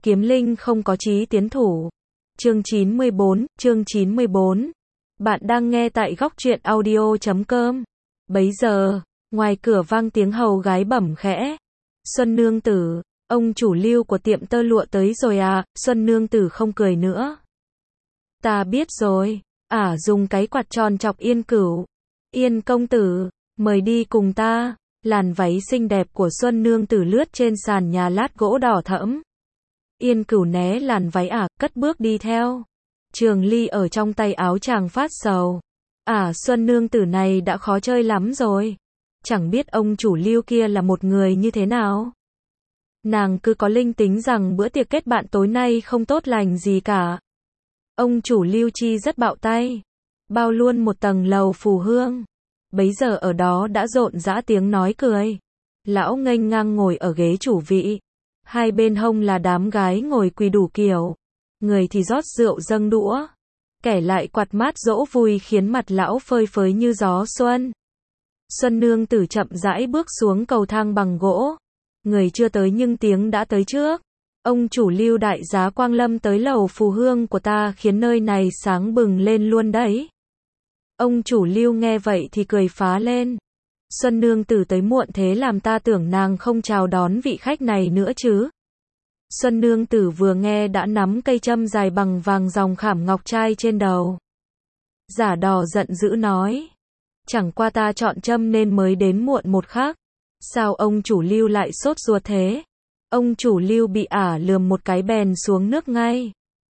Kiếm linh không có chí tiến thủ. Chương 94. Bạn đang nghe tại góc truyện audio.com. Bấy giờ, ngoài cửa vang tiếng hầu gái bẩm khẽ. Xuân nương tử, ông chủ Lưu của tiệm tơ lụa tới rồi à? Xuân nương tử không cười nữa. Ta biết rồi. Dùng cái quạt tròn chọc Yên Cửu. Yên công tử, mời đi cùng ta. Làn váy xinh đẹp của Xuân nương tử lướt trên sàn nhà lát gỗ đỏ thẫm. Yên Cửu né làn váy cất bước đi theo. Trường ly ở trong tay áo chàng phát sầu. Xuân nương tử này đã khó chơi lắm rồi. Chẳng biết ông chủ Lưu kia là một người như thế nào. Nàng cứ có linh tính rằng bữa tiệc kết bạn tối nay không tốt lành gì cả. Ông chủ Lưu chi rất bạo tay. Bao luôn một tầng lầu phù hương. Bấy giờ ở đó đã rộn rã tiếng nói cười. Lão nghênh ngang ngồi ở ghế chủ vị. Hai bên hông là đám gái ngồi quỳ đủ kiểu. Người thì rót rượu dâng đũa. Kẻ lại quạt mát dỗ vui khiến mặt lão phơi phới như gió xuân. Xuân nương tử chậm rãi bước xuống cầu thang bằng gỗ. Người chưa tới nhưng tiếng đã tới trước. Ông chủ Lưu đại giá Quang Lâm tới lầu phù hương của ta khiến nơi này sáng bừng lên luôn đấy. Ông chủ Lưu nghe vậy thì cười phá lên. Xuân nương tử tới muộn thế làm ta tưởng nàng không chào đón vị khách này nữa chứ. Xuân nương tử vừa nghe đã nắm cây châm dài bằng vàng ròng khảm ngọc trai trên đầu. Giả đò giận dữ nói. Chẳng qua ta chọn châm nên mới đến muộn một khắc. Sao ông chủ Lưu lại sốt ruột thế? Ông chủ Lưu bị lườm một cái bèn xuống nước ngay.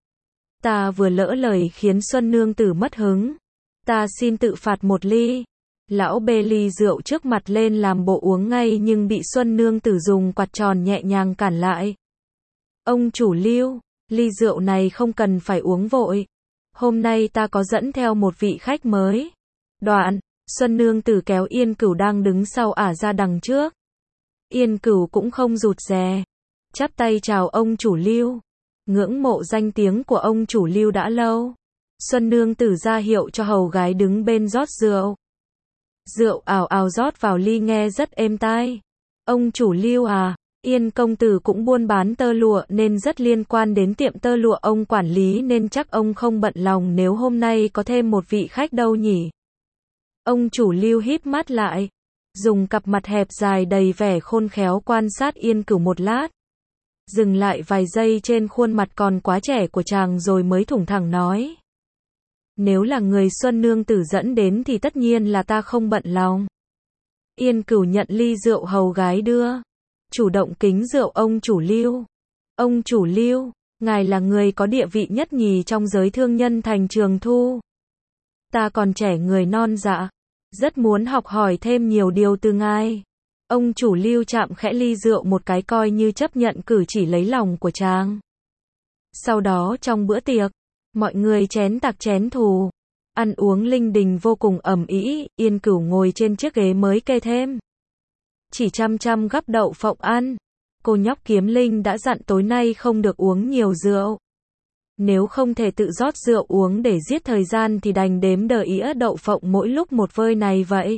Ta vừa lỡ lời khiến Xuân nương tử mất hứng. Ta xin tự phạt một ly. Lão bê ly rượu trước mặt lên làm bộ uống ngay nhưng bị Xuân nương tử dùng quạt tròn nhẹ nhàng cản lại. Ông chủ Lưu, ly rượu này không cần phải uống vội. Hôm nay ta có dẫn theo một vị khách mới. Đoạn, Xuân nương tử kéo Yên Cửu đang đứng sau ra đằng trước. Yên Cửu cũng không rụt rè. Chắp tay chào ông chủ Lưu. Ngưỡng mộ danh tiếng của ông chủ Lưu đã lâu. Xuân nương tử ra hiệu cho hầu gái đứng bên rót rượu. Rượu ào ào rót vào ly nghe rất êm tai. Ông chủ Lưu Yên công tử cũng buôn bán tơ lụa nên rất liên quan đến tiệm tơ lụa ông quản lý nên chắc ông không bận lòng nếu hôm nay có thêm một vị khách đâu nhỉ. Ông chủ Lưu híp mắt lại. Dùng cặp mặt hẹp dài đầy vẻ khôn khéo quan sát Yên Cửu một lát. Dừng lại vài giây trên khuôn mặt còn quá trẻ của chàng rồi mới thủng thẳng nói. Nếu là người Xuân nương tử dẫn đến thì tất nhiên là ta không bận lòng. Yên Cửu nhận ly rượu hầu gái đưa. Chủ động kính rượu ông chủ Lưu. Ông chủ Lưu, ngài là người có địa vị nhất nhì trong giới thương nhân thành Trường Thu. Ta còn trẻ người non dạ. Rất muốn học hỏi thêm nhiều điều từ ngài. Ông chủ Lưu chạm khẽ ly rượu một cái coi như chấp nhận cử chỉ lấy lòng của chàng. Sau đó trong bữa tiệc, mọi người chén tạc chén thù. Ăn uống linh đình vô cùng ầm ĩ. Yên Cửu ngồi trên chiếc ghế mới kê thêm. Chỉ chăm chăm gắp đậu phộng ăn. Cô nhóc Kiếm Linh đã dặn tối nay không được uống nhiều rượu. Nếu không thể tự rót rượu uống để giết thời gian thì đành đếm đờ ĩa đậu phộng mỗi lúc một vơi này vậy.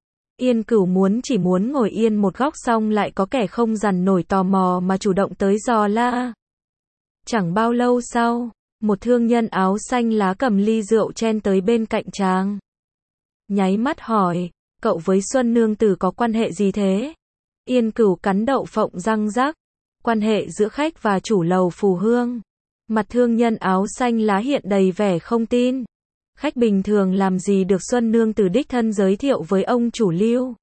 Yên Cửu chỉ muốn ngồi yên một góc xong lại có kẻ không dằn nổi tò mò mà chủ động tới dò la. Chẳng bao lâu sau, một thương nhân áo xanh lá cầm ly rượu chen tới bên cạnh chàng. Nháy mắt hỏi, cậu với Xuân nương tử có quan hệ gì thế? Yên Cửu cắn đậu phộng răng rắc. Quan hệ giữa khách và chủ lầu phù hương. Mặt thương nhân áo xanh lá hiện đầy vẻ không tin. Khách bình thường làm gì được Xuân nương tử đích thân giới thiệu với ông chủ Lưu.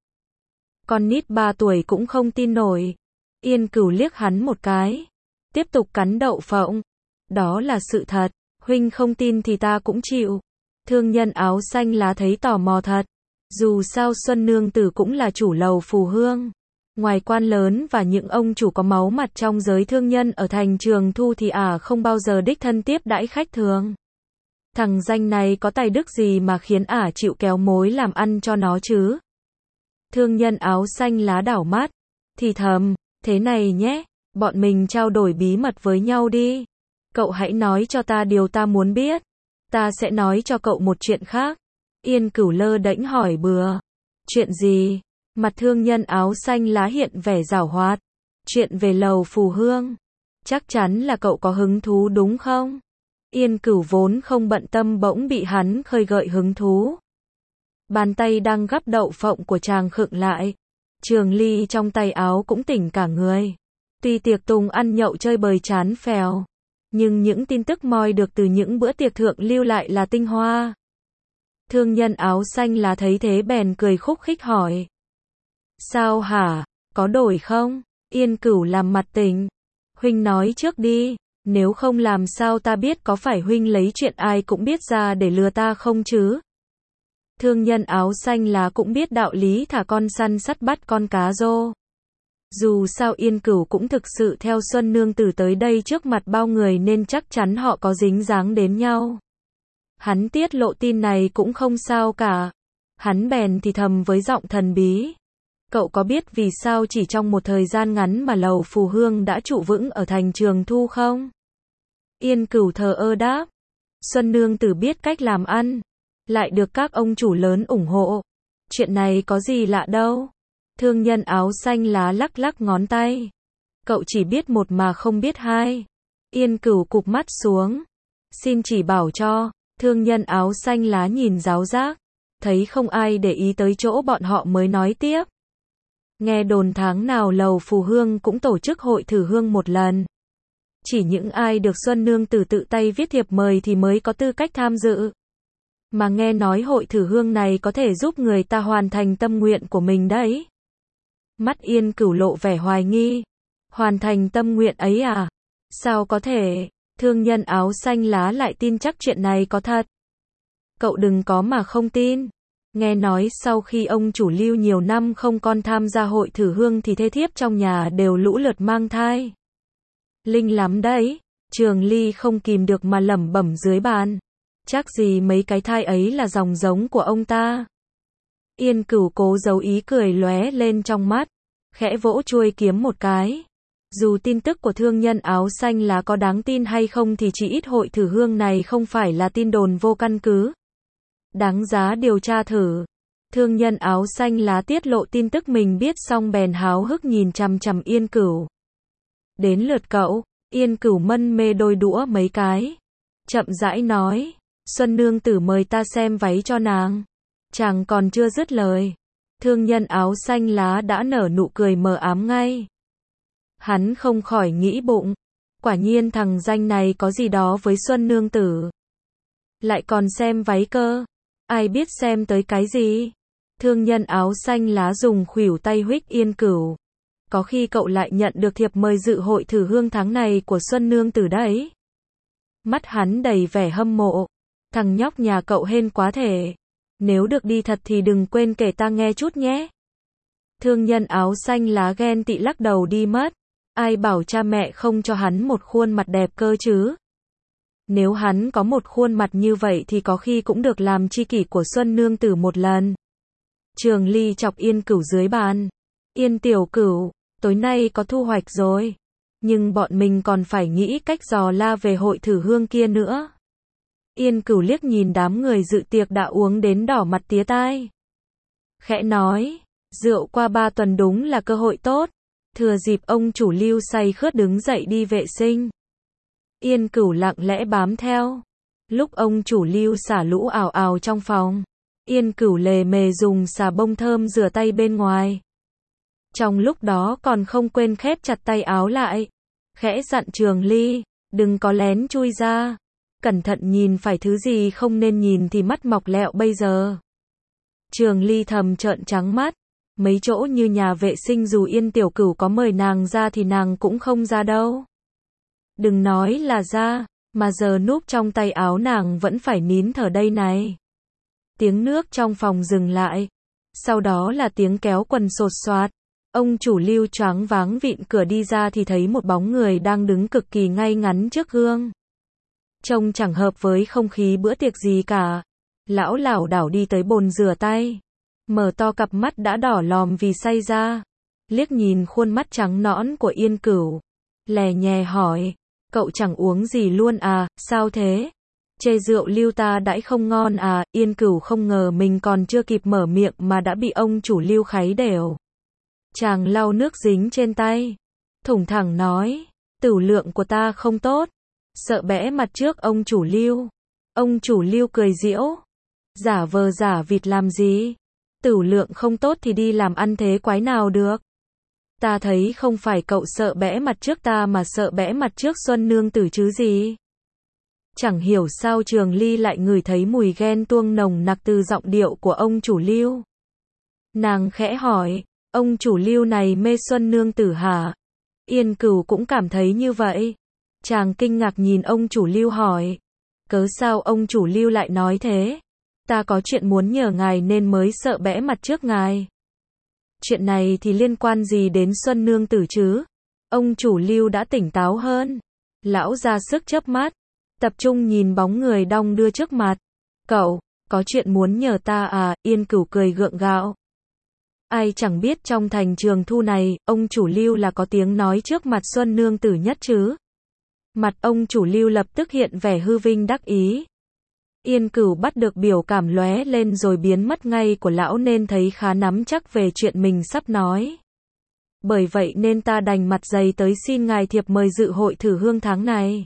Con nít 3 tuổi cũng không tin nổi. Yên Cửu liếc hắn một cái. Tiếp tục cắn đậu phộng. Đó là sự thật. Huynh không tin thì ta cũng chịu. Thương nhân áo xanh lá thấy tò mò thật. Dù sao Xuân nương tử cũng là chủ lầu phù hương. Ngoài quan lớn và những ông chủ có máu mặt trong giới thương nhân ở thành Trường Thu thì không bao giờ đích thân tiếp đãi khách thường. Thằng danh này có tài đức gì mà khiến chịu kéo mối làm ăn cho nó chứ? Thương nhân áo xanh lá đảo mắt, thì thầm, thế này nhé, bọn mình trao đổi bí mật với nhau đi. Cậu hãy nói cho ta điều ta muốn biết. Ta sẽ nói cho cậu một chuyện khác. Yên Cửu lơ đễnh hỏi bừa. Chuyện gì? Mặt thương nhân áo xanh lá hiện vẻ giảo hoạt. Chuyện về lầu phù hương. Chắc chắn là cậu có hứng thú đúng không? Yên Cửu vốn không bận tâm bỗng bị hắn khơi gợi hứng thú. Bàn tay đang gắp đậu phộng của chàng khựng lại. Trường Ly trong tay áo cũng tỉnh cả người. Tuy tiệc tùng ăn nhậu chơi bời chán phèo, nhưng những tin tức moi được từ những bữa tiệc thượng lưu lại là tinh hoa. Thương nhân áo xanh lá thấy thế bèn cười khúc khích hỏi. Sao hả, có đổi không? Yên Cửu làm mặt tỉnh. Huynh nói trước đi, nếu không làm sao ta biết có phải huynh lấy chuyện ai cũng biết ra để lừa ta không chứ? Thương nhân áo xanh lá cũng biết đạo lý thả con săn sắt bắt con cá rô. Dù sao Yên Cửu cũng thực sự theo Xuân Nương Tử tới đây trước mặt bao người nên chắc chắn họ có dính dáng đến nhau. Hắn tiết lộ tin này cũng không sao cả. Hắn bèn thì thầm với giọng thần bí. Cậu có biết vì sao chỉ trong một thời gian ngắn mà lầu Phù Hương đã trụ vững ở thành Trường Thu không? Yên Cửu thờ ơ đáp. Xuân Nương Tử biết cách làm ăn, lại được các ông chủ lớn ủng hộ. Chuyện này có gì lạ đâu. Thương nhân áo xanh lá lắc lắc ngón tay. Cậu chỉ biết một mà không biết hai. Yên Cửu cụp mắt xuống. Xin chỉ bảo cho. Thương nhân áo xanh lá nhìn giáo giác. Thấy không ai để ý tới chỗ bọn họ mới nói tiếp. Nghe đồn tháng nào lầu Phù Hương cũng tổ chức hội thử hương một lần. Chỉ những ai được Xuân Nương Tử tự tay viết thiệp mời thì mới có tư cách tham dự. Mà nghe nói hội thử hương này có thể giúp người ta hoàn thành tâm nguyện của mình đấy. Mắt Yên Cửu lộ vẻ hoài nghi. Hoàn thành tâm nguyện ấy à? Sao có thể? Thương nhân áo xanh lá lại tin chắc chuyện này có thật. Cậu đừng có mà không tin. Nghe nói sau khi ông chủ Lưu nhiều năm không còn tham gia hội thử hương thì thê thiếp trong nhà đều lũ lượt mang thai. Linh lắm đấy. Trường Ly không kìm được mà lẩm bẩm dưới bàn. Chắc gì mấy cái thai ấy là dòng giống của ông ta. Yên Cửu cố giấu ý cười lóe lên trong mắt. Khẽ vỗ chuôi kiếm một cái. Dù tin tức của thương nhân áo xanh lá có đáng tin hay không thì chỉ ít hội thử hương này không phải là tin đồn vô căn cứ. Đáng giá điều tra thử. Thương nhân áo xanh lá tiết lộ tin tức mình biết xong bèn háo hức nhìn chằm chằm Yên Cửu. Đến lượt cậu. Yên Cửu mân mê đôi đũa mấy cái. Chậm rãi nói. Xuân Nương Tử mời ta xem váy cho nàng. Chàng còn chưa dứt lời. Thương nhân áo xanh lá đã nở nụ cười mờ ám ngay. Hắn không khỏi nghĩ bụng. Quả nhiên thằng danh này có gì đó với Xuân Nương Tử. Lại còn xem váy cơ. Ai biết xem tới cái gì. Thương nhân áo xanh lá dùng khuỷu tay huých Yên Cửu. Có khi cậu lại nhận được thiệp mời dự hội thử hương tháng này của Xuân Nương Tử đấy. Mắt hắn đầy vẻ hâm mộ. Thằng nhóc nhà cậu hên quá thể. Nếu được đi thật thì đừng quên kể ta nghe chút nhé. Thương nhân áo xanh lá ghen tị lắc đầu đi mất. Ai bảo cha mẹ không cho hắn một khuôn mặt đẹp cơ chứ. Nếu hắn có một khuôn mặt như vậy thì có khi cũng được làm tri kỷ của Xuân Nương Tử một lần. Trường Ly chọc Yên Cửu dưới bàn. Yên tiểu Cửu, tối nay có thu hoạch rồi. Nhưng bọn mình còn phải nghĩ cách dò la về hội thử hương kia nữa. Yên Cửu liếc nhìn đám người dự tiệc đã uống đến đỏ mặt tía tai. Khẽ nói, rượu qua 3 tuần đúng là cơ hội tốt. Thừa dịp ông chủ Lưu say khướt đứng dậy đi vệ sinh. Yên Cửu lặng lẽ bám theo. Lúc ông chủ Lưu xả lũ ào ào trong phòng, Yên Cửu lề mề dùng xà bông thơm rửa tay bên ngoài. Trong lúc đó còn không quên khép chặt tay áo lại. Khẽ dặn Trường Ly, đừng có lén chui ra. Cẩn thận nhìn phải thứ gì không nên nhìn thì mắt mọc lẹo bây giờ. Trường Ly thầm trợn trắng mắt. Mấy chỗ như nhà vệ sinh dù Yên tiểu Cửu có mời nàng ra thì nàng cũng không ra đâu. Đừng nói là ra, mà giờ núp trong tay áo nàng vẫn phải nín thở đây này. Tiếng nước trong phòng dừng lại. Sau đó là tiếng kéo quần sột soạt. Ông chủ Lưu choáng váng vịn cửa đi ra thì thấy một bóng người đang đứng cực kỳ ngay ngắn trước gương. Trông chẳng hợp với không khí bữa tiệc gì cả. Lão lảo đảo đi tới bồn rửa tay. Mở to cặp mắt đã đỏ lòm vì say ra. Liếc nhìn khuôn mắt trắng nõn của Yên Cửu. Lè nhè hỏi. Cậu chẳng uống gì luôn à, sao thế? Chê rượu Lưu ta đãi không ngon à? Yên Cửu không ngờ mình còn chưa kịp mở miệng mà đã bị ông chủ Lưu kháy đều. Chàng lau nước dính trên tay. Thủng thẳng nói. Tửu lượng của ta không tốt. Sợ bẽ mặt trước ông chủ Lưu. Ông chủ Lưu cười giễu. Giả vờ giả vịt làm gì? Tửu lượng không tốt thì đi làm ăn thế quái nào được? Ta thấy không phải cậu sợ bẽ mặt trước ta mà sợ bẽ mặt trước Xuân Nương Tử chứ gì? Chẳng hiểu sao Trường Ly lại ngửi thấy mùi ghen tuông nồng nặc từ giọng điệu của ông chủ Lưu. Nàng khẽ hỏi, ông chủ Lưu này mê Xuân Nương Tử hả? Yên Cửu cũng cảm thấy như vậy. Chàng kinh ngạc nhìn ông chủ Lưu hỏi, cớ sao ông chủ Lưu lại nói thế? Ta có chuyện muốn nhờ ngài nên mới sợ bẽ mặt trước ngài. Chuyện này thì liên quan gì đến Xuân Nương Tử chứ? Ông chủ Lưu đã tỉnh táo hơn. Lão ra sức chớp mắt, tập trung nhìn bóng người đong đưa trước mặt. Cậu, có chuyện muốn nhờ ta à? Yên Cửu cười gượng gạo. Ai chẳng biết trong thành Trường Thu này, ông chủ Lưu là có tiếng nói trước mặt Xuân Nương Tử nhất chứ. Mặt ông chủ Lưu lập tức hiện vẻ hư vinh đắc ý. Yên Cửu bắt được biểu cảm lóe lên rồi biến mất ngay của lão nên thấy khá nắm chắc về chuyện mình sắp nói. Bởi vậy nên ta đành mặt dày tới xin ngài thiệp mời dự hội thử hương tháng này.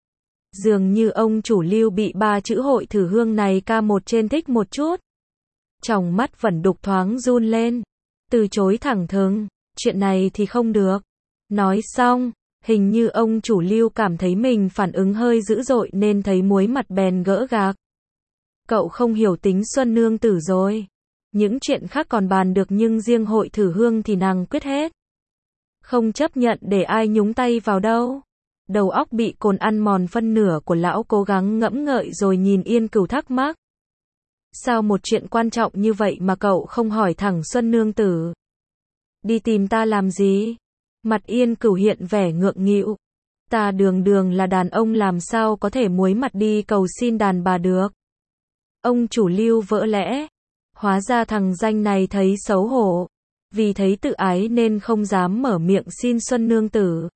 Dường như ông chủ Lưu bị ba chữ hội thử hương này ca một trên thích một chút. Tròng mắt vẫn đục thoáng run lên. Từ chối thẳng thừng, chuyện này thì không được. Nói xong, hình như ông chủ Lưu cảm thấy mình phản ứng hơi dữ dội nên thấy muối mặt bèn gỡ gạc. Cậu không hiểu tính Xuân Nương Tử rồi. Những chuyện khác còn bàn được nhưng riêng hội thử hương thì nàng quyết hết. Không chấp nhận để ai nhúng tay vào đâu. Đầu óc bị cồn ăn mòn phân nửa của lão cố gắng ngẫm ngợi rồi nhìn Yên Cửu thắc mắc. Sao một chuyện quan trọng như vậy mà cậu không hỏi thẳng Xuân Nương Tử? Đi tìm ta làm gì? Mặt Yên Cửu hiện vẻ ngượng nghịu. Ta đường đường là đàn ông làm sao có thể muối mặt đi cầu xin đàn bà được? Ông chủ Lưu vỡ lẽ. Hóa ra thằng danh này thấy xấu hổ. Vì thấy tự ái nên không dám mở miệng xin Xuân Nương Tử.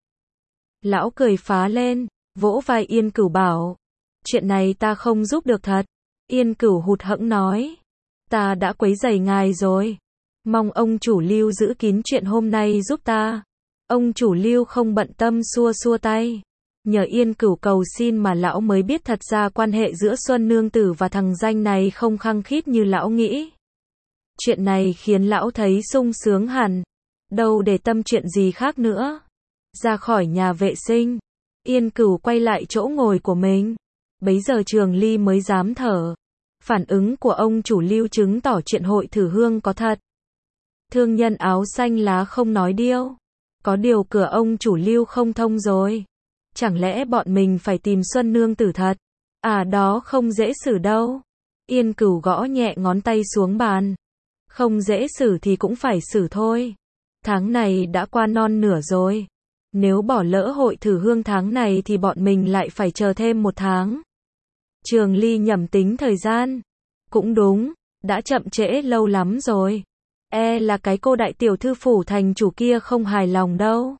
Lão cười phá lên, vỗ vai Yên Cửu bảo. Chuyện này ta không giúp được thật. Yên Cửu hụt hẫng nói. Ta đã quấy rầy ngài rồi. Mong ông chủ Lưu giữ kín chuyện hôm nay giúp ta. Ông chủ Lưu không bận tâm xua xua tay. Nhờ Yên Cửu cầu xin mà lão mới biết thật ra quan hệ giữa Xuân Nương Tử và thằng danh này không khăng khít như lão nghĩ. Chuyện này khiến lão thấy sung sướng hẳn. Đâu để tâm chuyện gì khác nữa. Ra khỏi nhà vệ sinh, Yên Cửu quay lại chỗ ngồi của mình. Bấy giờ Trường Ly mới dám thở. Phản ứng của ông chủ Lưu chứng tỏ chuyện hội thử hương có thật. Thương nhân áo xanh lá không nói điêu. Có điều cửa ông chủ Lưu không thông rồi. Chẳng lẽ bọn mình phải tìm Xuân Nương Tử thật? À đó không dễ xử đâu. Yên Cửu gõ nhẹ ngón tay xuống bàn. Không dễ xử thì cũng phải xử thôi. Tháng này đã qua non nửa rồi. Nếu bỏ lỡ hội thử hương tháng này thì bọn mình lại phải chờ thêm 1 tháng. Trường Ly nhẩm tính thời gian. Cũng đúng, đã chậm trễ lâu lắm rồi. Là cái cô đại tiểu thư phủ thành chủ kia không hài lòng đâu.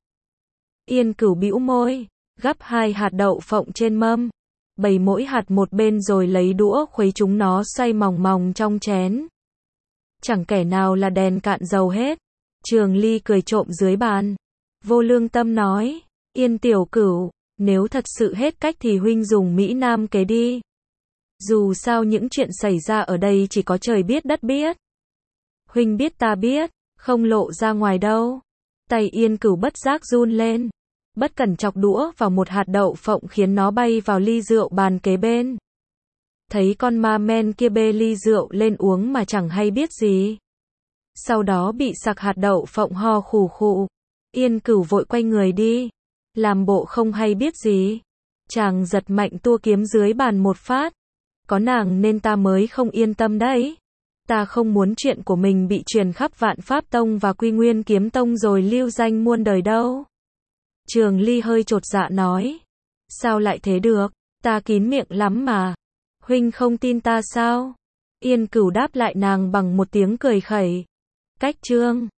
Yên Cửu bĩu môi, gắp 2 hạt đậu phộng trên mâm. Bày mỗi hạt một bên rồi lấy đũa khuấy chúng nó xoay mòng mòng trong chén. Chẳng kẻ nào là đèn cạn dầu hết. Trường Ly cười trộm dưới bàn. Vô lương tâm nói, Yên tiểu Cửu, nếu thật sự hết cách thì huynh dùng Mỹ Nam kế đi. Dù sao những chuyện xảy ra ở đây chỉ có trời biết đất biết. Huynh biết ta biết, không lộ ra ngoài đâu. Tay Yên Cửu bất giác run lên. Bất cẩn chọc đũa vào một hạt đậu phộng khiến nó bay vào ly rượu bàn kế bên. Thấy con ma men kia bê ly rượu lên uống mà chẳng hay biết gì. Sau đó bị sặc hạt đậu phộng ho khù khụ. Yên Cửu vội quay người đi. Làm bộ không hay biết gì. Chàng giật mạnh tua kiếm dưới bàn một phát. Có nàng nên ta mới không yên tâm đấy. Ta không muốn chuyện của mình bị truyền khắp Vạn Pháp Tông và Quy Nguyên Kiếm Tông rồi lưu danh muôn đời đâu. Trường Ly hơi chột dạ nói. Sao lại thế được? Ta kín miệng lắm mà. Huynh không tin ta sao? Yên Cửu đáp lại nàng bằng một tiếng cười khẩy. Cách chương